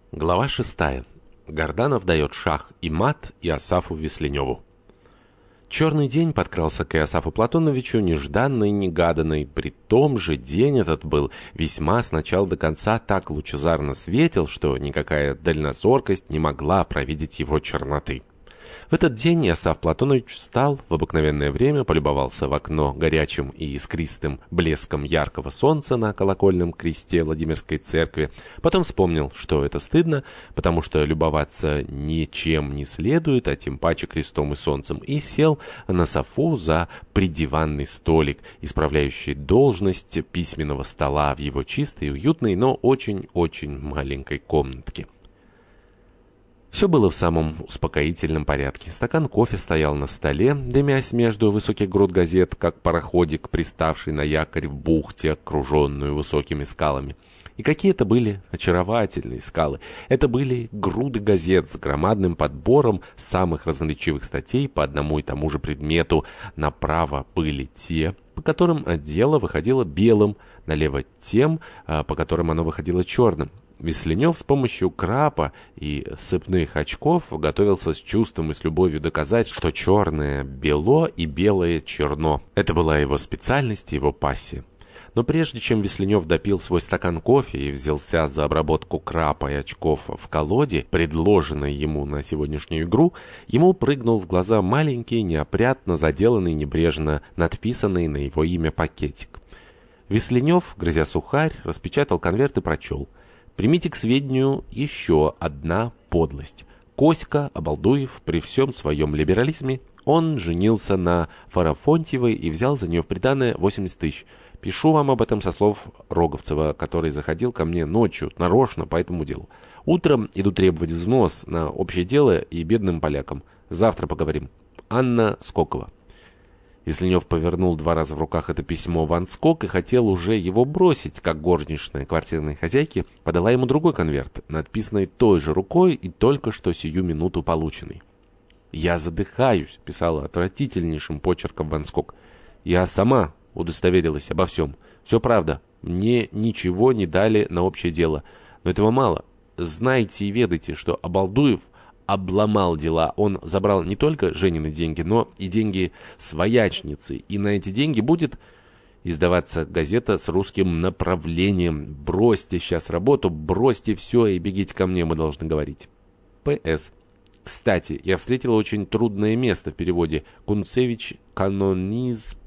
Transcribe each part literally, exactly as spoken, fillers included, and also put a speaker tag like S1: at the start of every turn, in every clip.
S1: Глава шестая. Горданов дает шах и мат Иосафу Весленеву. Черный день подкрался к Иосафу Платоновичу нежданный, негаданный. При том же день этот был весьма с начала до конца так лучезарно светил, что никакая дальнозоркость не могла провидеть его черноты. В этот день Иосаф Платонович встал в обыкновенное время, полюбовался в окно горячим и искристым блеском яркого солнца на колокольном кресте Владимирской церкви. Потом вспомнил, что это стыдно, потому что любоваться ничем не следует, а тем паче крестом и солнцем, и сел на софу за придиванный столик, исправляющий должность письменного стола в его чистой, уютной, но очень-очень маленькой комнатке. Все было в самом успокоительном порядке. Стакан кофе стоял на столе, дымясь между высоких груд газет, как пароходик, приставший на якорь в бухте, окруженную высокими скалами. И какие это были очаровательные скалы. Это были груды газет с громадным подбором самых разноречивых статей по одному и тому же предмету. Направо были те, по которым дело выходило белым, налево тем, по которым оно выходило черным. Весленев с помощью крапа и сыпных очков готовился с чувством и с любовью доказать, что черное бело и белое черно. Это была его специальность и его пассия. Но прежде чем Весленев допил свой стакан кофе и взялся за обработку крапа и очков в колоде, предложенной ему на сегодняшнюю игру, ему прыгнул в глаза маленький, неопрятно заделанный, небрежно надписанный на его имя пакетик. Весленев, грызя сухарь, распечатал конверт и прочел: «Примите к сведению еще одна подлость. Коська Обалдуев при всем своем либерализме, он женился на Фарафонтьевой и взял за нее в приданое восемьдесят тысяч. Пишу вам об этом со слов Роговцева, который заходил ко мне ночью, нарочно по этому делу. Утром иду требовать взнос на общее дело и бедным полякам. Завтра поговорим. Анна Скокова». Весленев повернул два раза в руках это письмо в анскок и хотел уже его бросить, как горничная квартирной хозяйки подала ему другой конверт, надписанный той же рукой и только что сию минуту полученный. «Я задыхаюсь», — писала отвратительнейшим почерком в анскок. «Я сама удостоверилась обо всем. Все правда. Мне ничего не дали на общее дело. Но этого мало. Знайте и ведайте, что Обалдуев обломал дела. Он забрал не только Женины деньги, но и деньги своячницы. И на эти деньги будет издаваться газета с русским направлением. Бросьте сейчас работу, бросьте все и бегите ко мне, мы должны говорить. П С Кстати, я встретила очень трудное место в переводе. Кунцевич канониз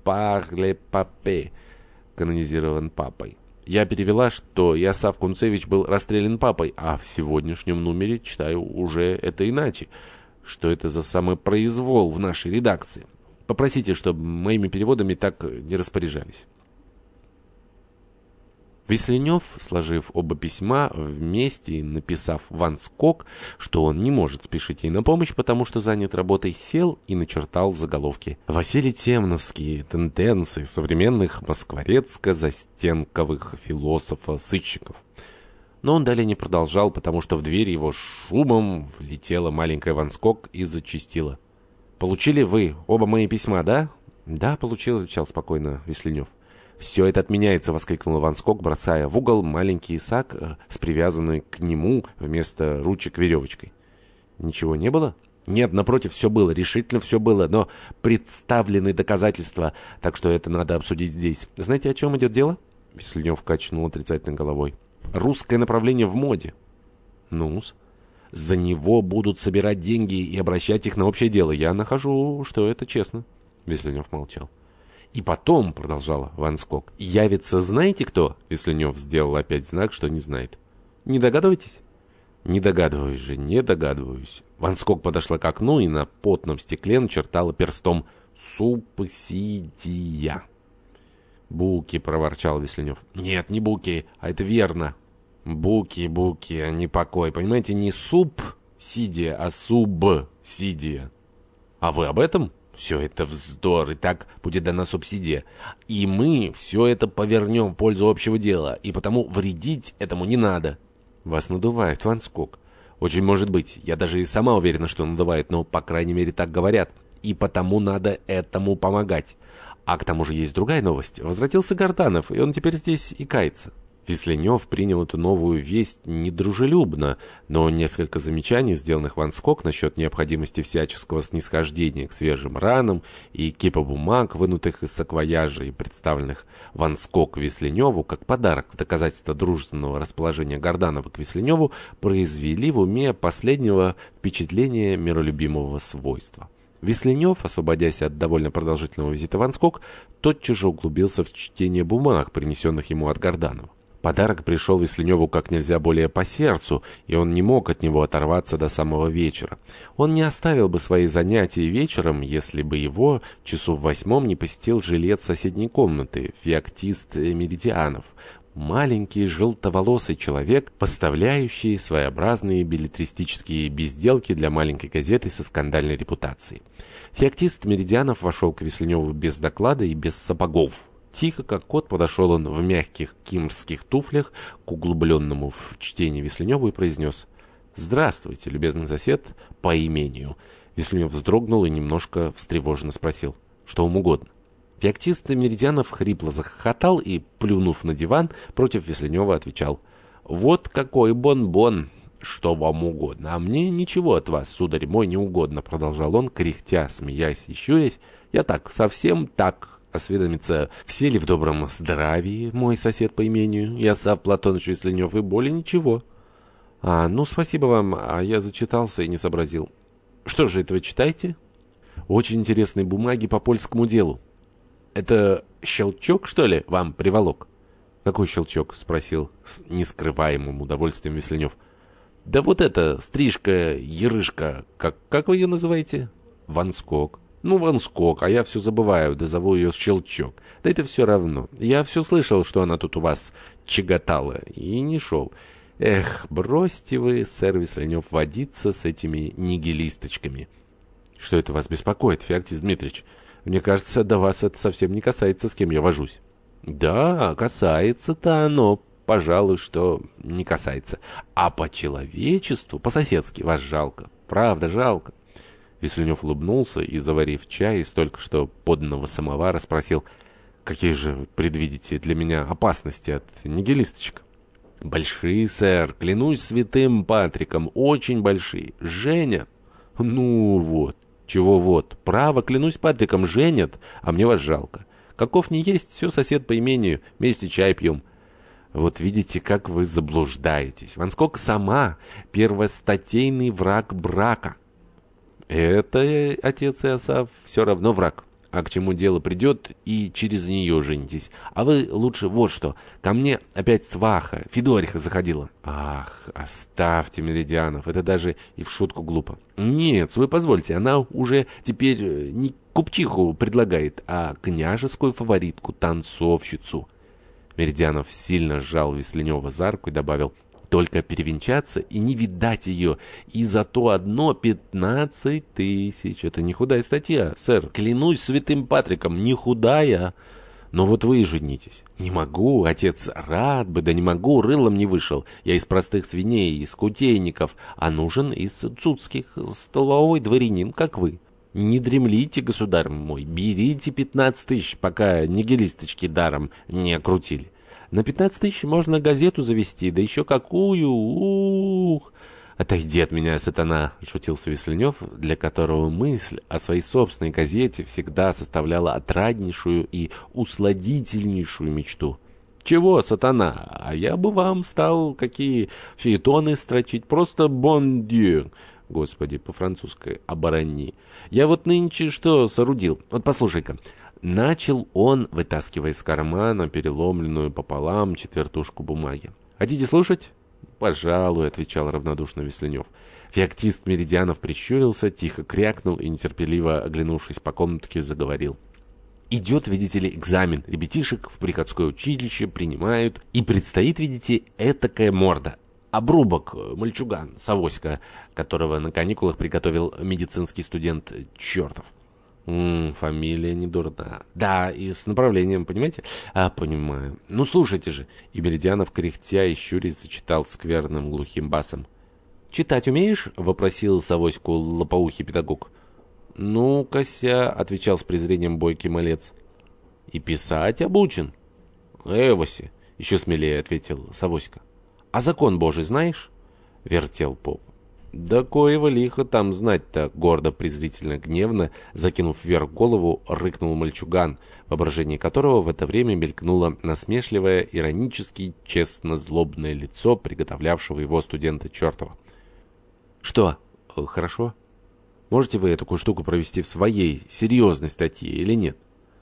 S1: парле папе. Канонизирован папой. Я перевела, что Иосаф Кунцевич был расстрелян папой, а в сегодняшнем номере читаю уже это иначе. Что это за самопроизвол в нашей редакции? Попросите, чтобы моими переводами так не распоряжались». Весленев, сложив оба письма вместе и написав в анскок, что он не может спешить ей на помощь, потому что занят работой, сел и начертал заголовки: «Василий Темновский. Тенденции современных москворецко-застенковых философов-сыщиков». Но он далее не продолжал, потому что в дверь его шумом влетела маленькая в анскок и зачастила. «Получили вы оба мои письма, да?» «Да, получил», — отвечал спокойно Весленев. «Все это отменяется», — воскликнул Ванскок, бросая в угол маленький сак э, с привязанной к нему вместо ручек веревочкой. «Ничего не было?» «Нет, напротив, все было, решительно все было, но представлены доказательства, так что это надо обсудить здесь. Знаете, о чем идет дело?» Весленев качнул отрицательной головой. «Русское направление в моде». «Ну-с?» «За него будут собирать деньги и обращать их на общее дело. Я нахожу, что это честно». Весленев молчал. «И потом, — продолжала Ванскок, — явится знаете кто?» Весленев сделал опять знак, что не знает. «Не догадываетесь?» «Не догадываюсь же, не догадываюсь». Ванскок подошла к окну и на потном стекле начертала перстом «Субсидия». «Буки», — проворчал Весленев. «Нет, не буки, а это верно. Буки, буки, а не покой. Понимаете, не субсидия, а субсидия». «А вы об этом?» «Все это вздор, и так будет дана субсидия. И мы все это повернем в пользу общего дела, и потому вредить этому не надо». «Вас надувают, Ванскок». «Очень может быть. Я даже и сама уверена, что надувают, но, по крайней мере, так говорят. И потому надо этому помогать. А к тому же есть другая новость. Возвратился Горданов, и он теперь здесь и кается». Весленев принял эту новую весть недружелюбно, но несколько замечаний, сделанных Ван Скок насчет необходимости всяческого снисхождения к свежим ранам и кипа бумаг, вынутых из саквояжа и представленных Ван Скок Весленеву как подарок в доказательство дружественного расположения Горданова к Весленеву, произвели в уме последнего впечатления миролюбимого свойства. Весленев, освободясь от довольно продолжительного визита Ван Скок, тотчас же углубился в чтение бумаг, принесенных ему от Горданова. Подарок пришел Весленеву как нельзя более по сердцу, и он не мог от него оторваться до самого вечера. Он не оставил бы свои занятия вечером, если бы его часу в восьмом не посетил жилец соседней комнаты, феоктист Меридианов, маленький желтоволосый человек, поставляющий своеобразные беллетристические безделки для маленькой газеты со скандальной репутацией. Феоктист Меридианов вошел к Весленеву без доклада и без сапогов. Тихо, как кот, подошел он в мягких кимрских туфлях к углубленному в чтение Весленеву и произнес: «Здравствуйте, любезный сосед, по имению». Весленев вздрогнул и немножко встревоженно спросил: «Что вам угодно?» Феоктист Меридианов хрипло захохотал и, плюнув на диван, против Весленева отвечал: «Вот какой бон-бон! Что вам угодно? А мне ничего от вас, сударь мой, не угодно», — продолжал он, кряхтя, смеясь и щурясь. «Я так, совсем так». Осведомиться, все ли в добром здравии, мой сосед по имению, Иосаф Платоныч Весленев, и более ничего. А, ну, спасибо вам, а я зачитался и не сообразил. Что же это вы читаете? Очень интересные бумаги по польскому делу. Это щелчок, что ли, вам приволок? Какой щелчок? Спросил с нескрываемым удовольствием Весленев. Да вот это, стрижка-ерышка, как, как вы ее называете? Ван Скок. Ну, Ван Скок, а я все забываю, да зову ее Щелчок. Да это все равно. Я все слышал, что она тут у вас чагатала, и не шел. Эх, бросьте вы, сэр Весленев, водиться с этими нигилисточками. Что это вас беспокоит, Феоктист Дмитриевич? Мне кажется, до вас это совсем не касается, с кем я вожусь. Да, касается-то оно, пожалуй, что не касается. А по человечеству, по-соседски, вас жалко. Правда, жалко. Весленев улыбнулся и, заварив чай из только что поданного самовара, спросил: «Какие же предвидите для меня опасности от нигилисточек?» «Большие, сэр, клянусь святым Патриком, очень большие. Женят». «Ну вот, чего вот, право, клянусь Патриком, женят, а мне вас жалко. Каков не есть, все сосед по имению, вместе чай пьем». «Вот видите, как вы заблуждаетесь. Ван Скок сама первостатейный враг брака». «Это, отец Иосаф, все равно враг. А к чему дело придет, и через нее женитесь. А вы лучше вот что. Ко мне опять сваха, Федориха заходила». «Ах, оставьте Меридианов, это даже и в шутку глупо». «Нет, вы позвольте, она уже теперь не купчиху предлагает, а княжескую фаворитку, танцовщицу». Меридианов сильно сжал Весленева за руку и добавил: «Только перевенчаться и не видать ее, и за то одно пятнадцать тысяч. Это не худая статья, сэр. Клянусь святым Патриком, не худая. Но вот вы и женитесь». «Не могу, отец, рад бы, да не могу, рылом не вышел. Я из простых свиней, из кутейников, а нужен из цуцких, столовой дворянин, как вы. Не дремлите, государь мой, берите пятнадцать тысяч, пока нигилисточки даром не окрутили. На пятнадцать тысяч можно газету завести, да еще какую, ух!» «Отойди от меня, сатана!» — шутился Весленев, для которого мысль о своей собственной газете всегда составляла отраднейшую и усладительнейшую мечту. «Чего, сатана? А я бы вам стал какие феетоны строчить, просто бон дью!» Господи, по-французски «оборони». «Я вот нынче что соорудил? Вот послушай-ка». Начал он, вытаскивая из кармана переломленную пополам четвертушку бумаги. «Хотите слушать?» «Пожалуй», — отвечал равнодушно Весленев. Феоктист Меридианов прищурился, тихо крякнул и, нетерпеливо оглянувшись по комнатке, заговорил. «Идет, видите ли, экзамен. Ребятишек в приходское училище принимают. И предстоит, видите, этакая морда. Обрубок, мальчуган, Савоська, которого на каникулах приготовил медицинский студент чертов». М-м, фамилия не дурна. Да, и с направлением, понимаете? А, понимаю. Ну, слушайте же. И Меридианов, кряхтя и щурясь, зачитал скверным глухим басом. «Читать умеешь?» — вопросил Савоську лопоухий педагог. «Ну, кося», — отвечал с презрением бойкий малец. «И писать обучен?» «Эвоси, — еще смелее ответил Савоська. «А закон Божий знаешь?» — вертел поп. «Да коего лихо там знать-то!» — гордо, презрительно, гневно, закинув вверх голову, рыкнул мальчуган, в воображении которого в это время мелькнуло насмешливое, иронически, честно-злобное лицо приготовлявшего его студента чертова. «Что? Хорошо? Можете вы такую штуку провести в своей серьезной статье или нет?»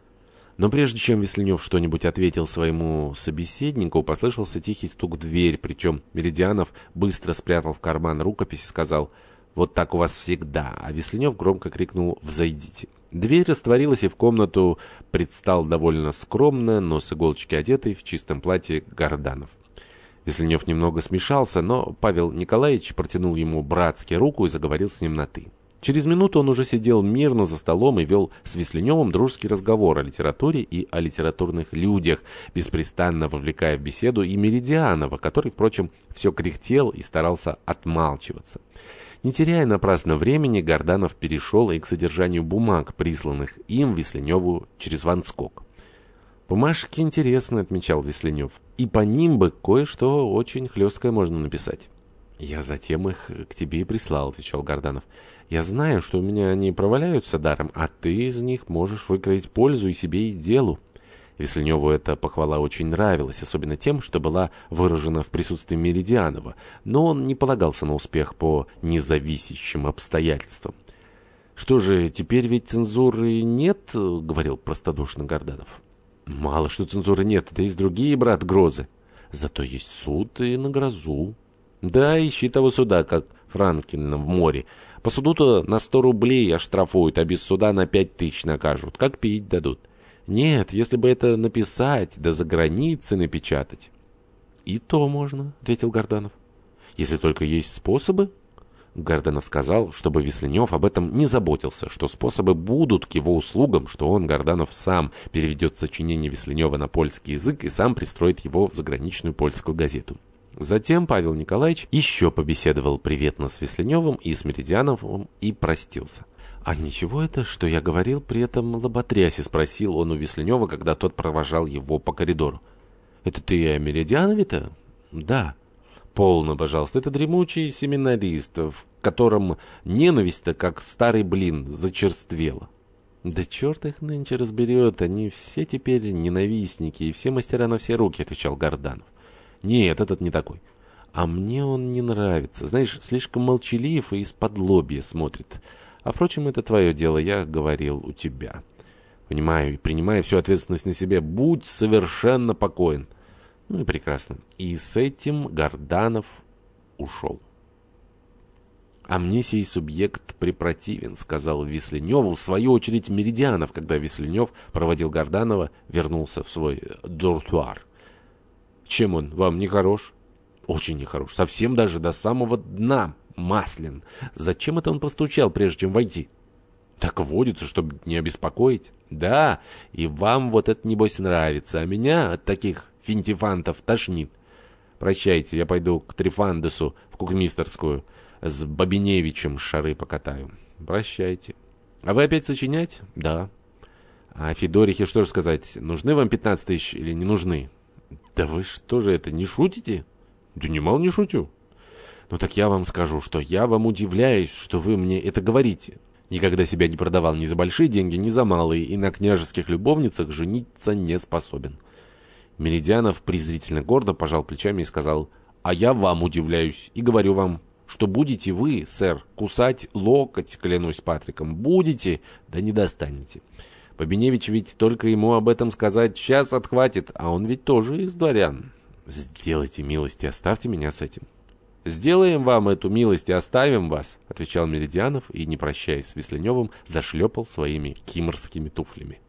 S1: Но прежде чем Весленев что-нибудь ответил своему собеседнику, послышался тихий стук в дверь, причем Меридианов быстро спрятал в карман рукопись и сказал: «Вот так у вас всегда», а Весленев громко крикнул: «Взойдите». Дверь растворилась, и в комнату предстал довольно скромно, но с иголочки одетый в чистом платье Горданов. Весленев немного смешался, но Павел Николаевич протянул ему братски руку и заговорил с ним на «ты». Через минуту он уже сидел мирно за столом и вел с Весленевым дружеский разговор о литературе и о литературных людях, беспрестанно вовлекая в беседу и Меридианова, который, впрочем, все кряхтел и старался отмалчиваться. Не теряя напрасно времени, Горданов перешел и к содержанию бумаг, присланных им Весленеву через Ванскок. «Бумажки интересны», — отмечал Весленев, — «и по ним бы кое-что очень хлесткое можно написать». «Я затем их к тебе и прислал», — отвечал Горданов. «Я знаю, что у меня они проваляются даром, а ты из них можешь выкроить пользу и себе, и делу». Весленеву эта похвала очень нравилась, особенно тем, что была выражена в присутствии Меридианова, но он не полагался на успех по независящим обстоятельствам. «Что же, теперь ведь цензуры нет?» — говорил простодушно Горданов. «Мало что цензуры нет, да есть другие, брат, грозы. Зато есть суд и на грозу». «Да, ищи того суда, как Франклина в море. По суду-то на сто рублей оштрафуют, а без суда на пять тысяч накажут. Как пить дадут. Нет, если бы это написать, да за границей напечатать». «И то можно», — ответил Горданов. «Если только есть способы». Горданов сказал, чтобы Весленев об этом не заботился, что способы будут к его услугам, что он, Горданов, сам переведет сочинение Весленева на польский язык и сам пристроит его в заграничную польскую газету. Затем Павел Николаевич еще побеседовал приветно с Весленевым и с Меридиановым и простился. «А ничего это, что я говорил при этом лоботрясе?» — спросил он у Весленева, когда тот провожал его по коридору. «Это ты о Меридианове-то?» «Да». «Полно, пожалуйста, это дремучий семинарист, в котором ненависть-то, как старый блин, зачерствела». «Да черт их нынче разберет, они все теперь ненавистники, и все мастера на все руки», — отвечал Горданов. «Нет, этот не такой. А мне он не нравится. Знаешь, слишком молчалив и из-под лобья смотрит. А, впрочем, это твое дело, я говорил у тебя. Понимаю и принимаю всю ответственность на себе. Будь совершенно покоен». Ну и прекрасно. И с этим Горданов ушел. «А мне сей субъект препротивен», — сказал Весленеву, в свою очередь, Меридианов, когда Весленев проводил Горданова, вернулся в свой дуртуар. «Чем он вам не хорош?» «Очень нехорош. Совсем даже до самого дна маслен. Зачем это он постучал, прежде чем войти?» «Так водится, чтобы не обеспокоить». «Да, и вам вот это, небось, нравится, а меня от таких финтифантов тошнит. Прощайте, я пойду к Трифандесу в кухмистерскую, с Бабиневичем шары покатаю». «Прощайте». «А вы опять сочинять?» «Да». «А Федорихе что же сказать, нужны вам пятнадцать тысяч или не нужны?» «Да вы что же это, не шутите?» «Да немало не шутю». «Ну так я вам скажу, что я вам удивляюсь, что вы мне это говорите. Никогда себя не продавал ни за большие деньги, ни за малые, и на княжеских любовницах жениться не способен». Меридианов презрительно гордо пожал плечами и сказал: «А я вам удивляюсь и говорю вам, что будете вы, сэр, кусать локоть, клянусь Патриком, будете, да не достанете. Бабиневич ведь только ему об этом сказать час отхватит, а он ведь тоже из дворян. Сделайте милость и оставьте меня с этим». «Сделаем вам эту милость и оставим вас», — отвечал Меридианов и, не прощаясь с Весленевым, зашлепал своими кимрскими туфлями.